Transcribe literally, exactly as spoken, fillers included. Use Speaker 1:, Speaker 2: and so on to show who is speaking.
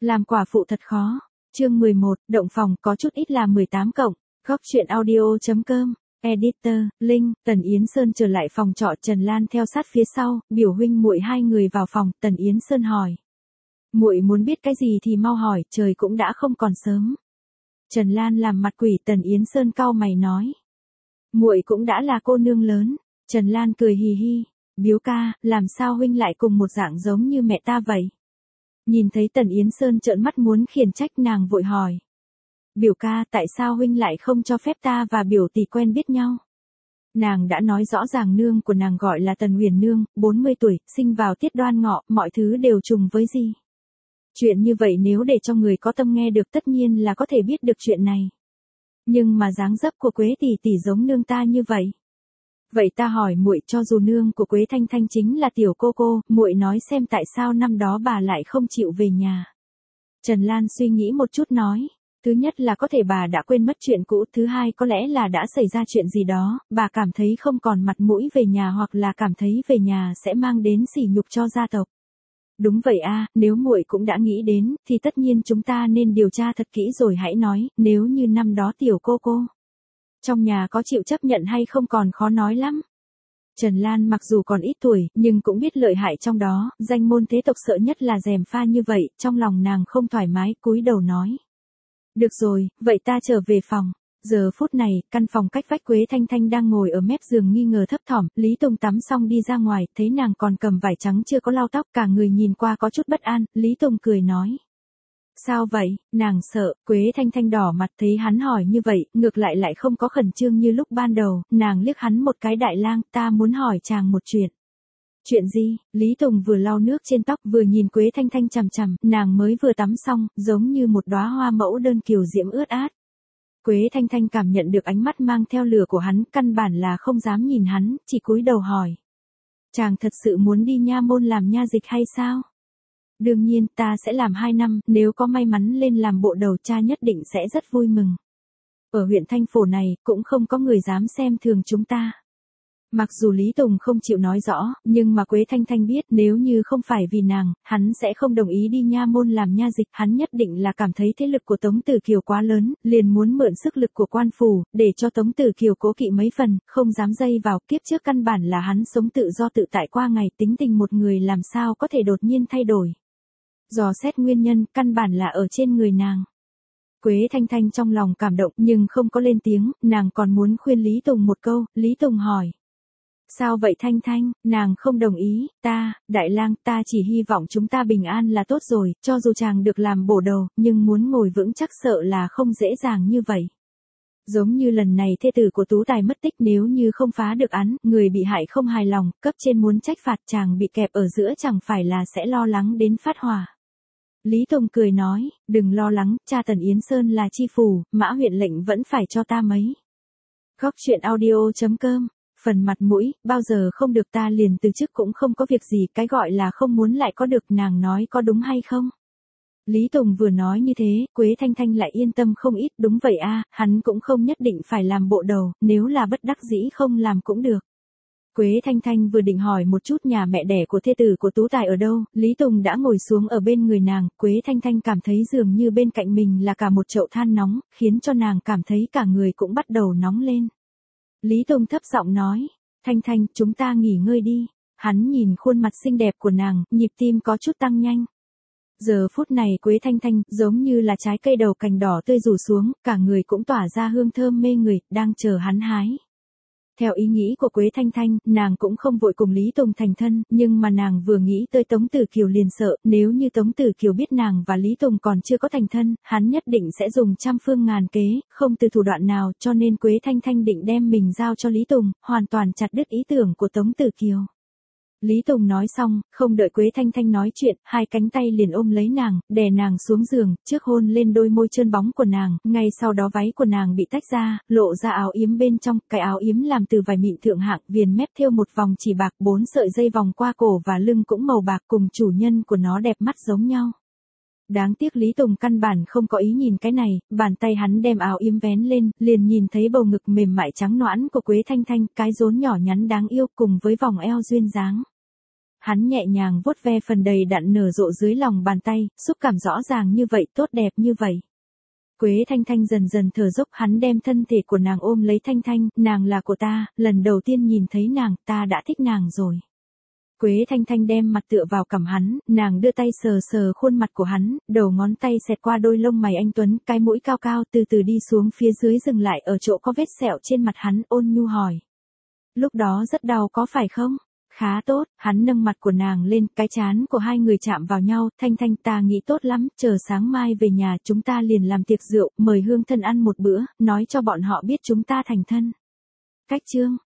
Speaker 1: Làm quả phụ thật khó. Chương mười một, động phòng có chút ít là mười tám cộng. Góc truyện audio.com. Editor, Linh, Tần Yến Sơn trở lại phòng trọ, Trần Lan theo sát phía sau, biểu huynh muội hai người vào phòng, Tần Yến Sơn hỏi. Muội muốn biết cái gì thì mau hỏi, trời cũng đã không còn sớm. Trần Lan làm mặt quỷ, Tần Yến Sơn cau mày nói. Muội cũng đã là cô nương lớn. Trần Lan cười hì hì. Biếu ca, làm sao huynh lại cùng một dạng giống như mẹ ta vậy? Nhìn thấy Tần Yến Sơn trợn mắt muốn khiển trách, nàng vội hỏi. Biểu ca, tại sao huynh lại không cho phép ta và biểu tỷ quen biết nhau? Nàng đã nói rõ ràng nương của nàng gọi là Tần Huyền Nương, bốn mươi tuổi, sinh vào tiết Đoan Ngọ, mọi thứ đều trùng với gì. Chuyện như vậy nếu để cho người có tâm nghe được tất nhiên là có thể biết được chuyện này. Nhưng mà dáng dấp của Quế tỷ tỷ giống nương ta như vậy. Vậy ta hỏi muội, cho dù nương của Quế Thanh Thanh chính là tiểu cô cô, muội nói xem tại sao năm đó bà lại không chịu về nhà. Trần Lan suy nghĩ một chút nói. Thứ nhất là có thể bà đã quên mất chuyện cũ, thứ hai có lẽ là đã xảy ra chuyện gì đó, bà cảm thấy không còn mặt mũi về nhà hoặc là cảm thấy về nhà sẽ mang đến sỉ nhục cho gia tộc. Đúng vậy a, nếu muội cũng đã nghĩ đến, thì tất nhiên chúng ta nên điều tra thật kỹ rồi hãy nói, nếu như năm đó tiểu cô cô trong nhà có chịu chấp nhận hay không còn khó nói lắm. Trần Lan mặc dù còn ít tuổi, nhưng cũng biết lợi hại trong đó, danh môn thế tộc sợ nhất là gièm pha như vậy, trong lòng nàng không thoải mái, cúi đầu nói. Được rồi, vậy ta trở về phòng. Giờ phút này, căn phòng cách vách Quế Thanh Thanh đang ngồi ở mép giường nghi ngờ thấp thỏm, Lý Tùng tắm xong đi ra ngoài, thấy nàng còn cầm vải trắng chưa có lau tóc, cả người nhìn qua có chút bất an, Lý Tùng cười nói. Sao vậy, nàng sợ, Quế Thanh Thanh đỏ mặt thấy hắn hỏi như vậy, ngược lại lại không có khẩn trương như lúc ban đầu, nàng liếc hắn một cái, đại lang, ta muốn hỏi chàng một chuyện. Chuyện gì? Lý Tùng vừa lau nước trên tóc vừa nhìn Quế Thanh Thanh chằm chằm, nàng mới vừa tắm xong, giống như một đóa hoa mẫu đơn kiều diễm ướt át. Quế Thanh Thanh cảm nhận được ánh mắt mang theo lửa của hắn, căn bản là không dám nhìn hắn, chỉ cúi đầu hỏi. Chàng thật sự muốn đi nha môn làm nha dịch hay sao? Đương nhiên, ta sẽ làm hai năm, nếu có may mắn lên làm bộ đầu, cha nhất định sẽ rất vui mừng. Ở huyện Thanh Phổ này, cũng không có người dám xem thường chúng ta. Mặc dù Lý Tùng không chịu nói rõ, nhưng mà Quế Thanh Thanh biết nếu như không phải vì nàng, hắn sẽ không đồng ý đi nha môn làm nha dịch, hắn nhất định là cảm thấy thế lực của Tống Tử Kiều quá lớn, liền muốn mượn sức lực của quan phủ, để cho Tống Tử Kiều cố kỵ mấy phần, không dám dây vào, kiếp trước căn bản là hắn sống tự do tự tại qua ngày, tính tình một người làm sao có thể đột nhiên thay đổi. Dò xét nguyên nhân, căn bản là ở trên người nàng. Quế Thanh Thanh trong lòng cảm động nhưng không có lên tiếng, nàng còn muốn khuyên Lý Tùng một câu, Lý Tùng hỏi. Sao vậy Thanh Thanh, nàng không đồng ý, ta, đại lang, ta chỉ hy vọng chúng ta bình an là tốt rồi, cho dù chàng được làm bổ đầu, nhưng muốn ngồi vững chắc sợ là không dễ dàng như vậy. Giống như lần này thê tử của Tú Tài mất tích, nếu như không phá được án, người bị hại không hài lòng, cấp trên muốn trách phạt, chàng bị kẹp ở giữa chẳng phải là sẽ lo lắng đến phát hỏa. Lý Tùng cười nói, đừng lo lắng, cha Tần Yến Sơn là chi phủ, Mã huyện lệnh vẫn phải cho ta mấy. Góc truyện audio.com. Phần mặt mũi, bao giờ không được ta liền từ chức cũng không có việc gì, cái gọi là không muốn lại có được, nàng nói có đúng hay không? Lý Tùng vừa nói như thế, Quế Thanh Thanh lại yên tâm không ít, đúng vậy a, hắn cũng không nhất định phải làm bộ đầu, nếu là bất đắc dĩ không làm cũng được. Quế Thanh Thanh vừa định hỏi một chút nhà mẹ đẻ của thê tử của Tú Tài ở đâu, Lý Tùng đã ngồi xuống ở bên người nàng, Quế Thanh Thanh cảm thấy dường như bên cạnh mình là cả một chậu than nóng, khiến cho nàng cảm thấy cả người cũng bắt đầu nóng lên. Lý Tùng thấp giọng nói, Thanh Thanh, chúng ta nghỉ ngơi đi. Hắn nhìn khuôn mặt xinh đẹp của nàng, nhịp tim có chút tăng nhanh. Giờ phút này Quế Thanh Thanh, giống như là trái cây đầu cành đỏ tươi rủ xuống, cả người cũng tỏa ra hương thơm mê người, đang chờ hắn hái. Theo ý nghĩ của Quế Thanh Thanh, nàng cũng không vội cùng Lý Tùng thành thân, nhưng mà nàng vừa nghĩ tới Tống Tử Kiều liền sợ, nếu như Tống Tử Kiều biết nàng và Lý Tùng còn chưa có thành thân, hắn nhất định sẽ dùng trăm phương ngàn kế, không từ thủ đoạn nào, cho nên Quế Thanh Thanh định đem mình giao cho Lý Tùng, hoàn toàn chặt đứt ý tưởng của Tống Tử Kiều. Lý Tùng nói xong, không đợi Quế Thanh Thanh nói chuyện, hai cánh tay liền ôm lấy nàng, đè nàng xuống giường, trước hôn lên đôi môi trơn bóng của nàng, ngay sau đó váy của nàng bị tách ra, lộ ra áo yếm bên trong, cái áo yếm làm từ vải mịn thượng hạng, viền mép thêu một vòng chỉ bạc, bốn sợi dây vòng qua cổ và lưng cũng màu bạc, cùng chủ nhân của nó đẹp mắt giống nhau. Đáng tiếc Lý Tùng căn bản không có ý nhìn cái này, bàn tay hắn đem áo yếm vén lên, liền nhìn thấy bầu ngực mềm mại trắng nõn của Quế Thanh Thanh, cái rốn nhỏ nhắn đáng yêu cùng với vòng eo duyên dáng. Hắn nhẹ nhàng vuốt ve phần đầy đặn nở rộ dưới lòng bàn tay, xúc cảm rõ ràng như vậy, tốt đẹp như vậy. Quế Thanh Thanh dần dần thở dốc, hắn đem thân thể của nàng ôm lấy. Thanh Thanh, nàng là của ta, lần đầu tiên nhìn thấy nàng, ta đã thích nàng rồi. Quế Thanh Thanh đem mặt tựa vào cằm hắn, nàng đưa tay sờ sờ khuôn mặt của hắn, đầu ngón tay xẹt qua đôi lông mày anh tuấn, cái mũi cao cao từ từ đi xuống phía dưới dừng lại ở chỗ có vết sẹo trên mặt hắn, ôn nhu hỏi. Lúc đó rất đau có phải không? Khá tốt, hắn nâng mặt của nàng lên, cái trán của hai người chạm vào nhau. Thanh Thanh, ta nghĩ tốt lắm, chờ sáng mai về nhà chúng ta liền làm tiệc rượu, mời Hương thân ăn một bữa, nói cho bọn họ biết chúng ta thành thân. Cách chương